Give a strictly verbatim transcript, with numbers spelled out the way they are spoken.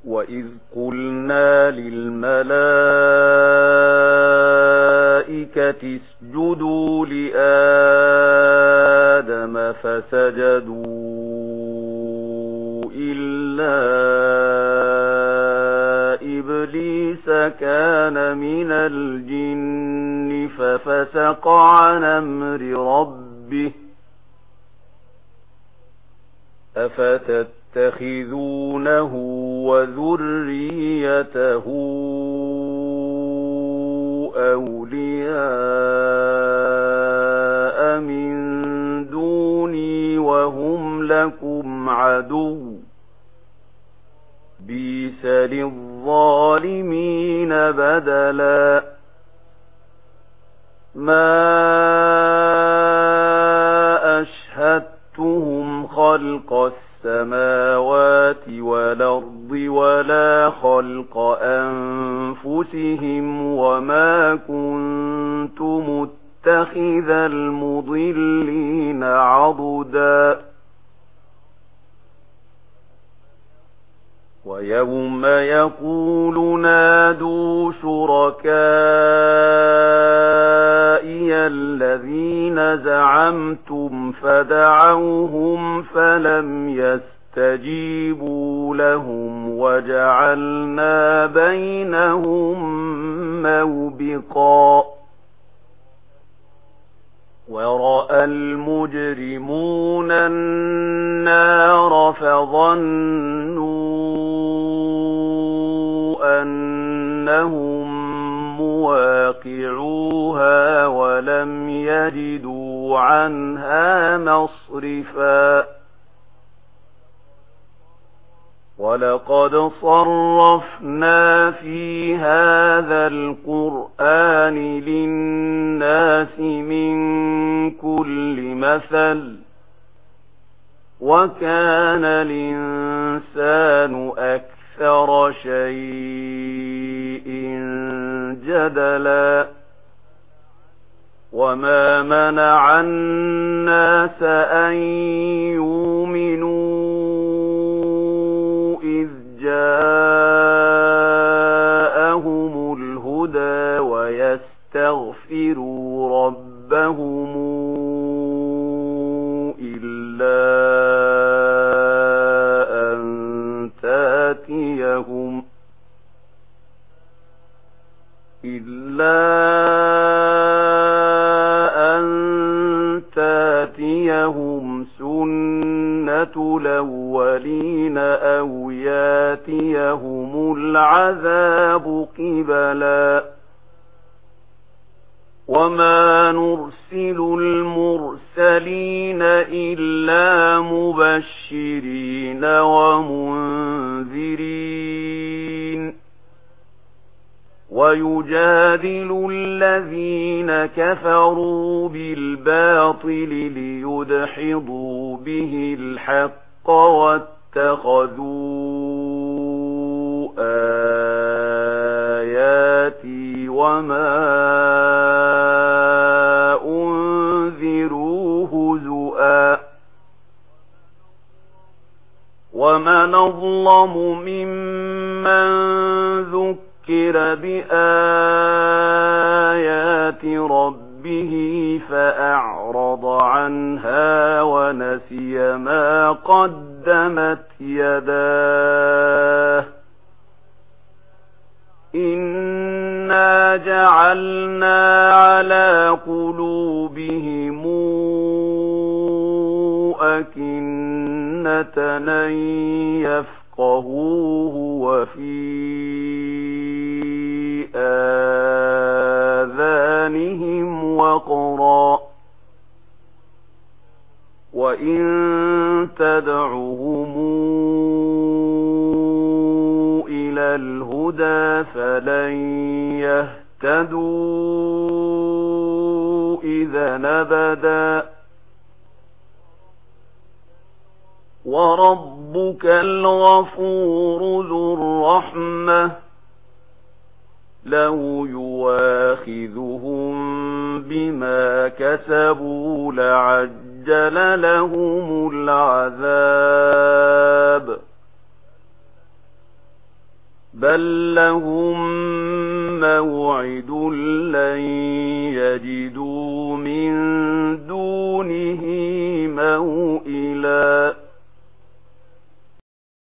وإذ قلنا للملائكة اسجدوا لآدم فسجدوا إلا إبليس كان من الجن ففسق عن أمر ربه أفتتخذونه وذريته أولياء من دوني وهم لكم عدو بئس للظالمين بدلا ما أشهدتهم خلق السماوات والأرض ولا خلق أنفسهم وما كنت متخذ المضلين عضدا ويوم يقول نادوا شركائي الذين زعمتم فدعوهم فلم يستجيبوا لهم وجعلنا بينهم موبقا ورأى المجرمون النار فظنوا أنهم مواقعوها ولم يجدوا عنها مصرفا ولقد صرفنا في هذا القرآن للناس من كل مثل وكان الإنسان أكثر شيء جدلا وما منع الناس أن يؤمنوا إذ جاءهم الهدى ويستغفروا ربهم إلا أن تاتيهم إلا أن تاتيهم سنة الأولين أو ياتيهم العذاب قبلا وما نرسل المرسلين إلا مبشرين ومنذرين ويجادل الذين كفروا بالباطل ليدحضوا به الحق واتخذوا آياتي وما أنذروا هزؤا ومن أظلم ممن ذكر بآيات ربه فأعرض عنها ونسي ما قدمت يداه إنا جعلنا على قلوبهم أكنة أن يفقهوه وفي آذانهم وقرا وإن تدعهم إلى الهدى فلن يهتدوا إذا أبدا وربك الغفور ذو الرحمة لو يواخذهم بما كسبوا لعجل لهم العذاب بل لهم موعد لن يجدوا من دونه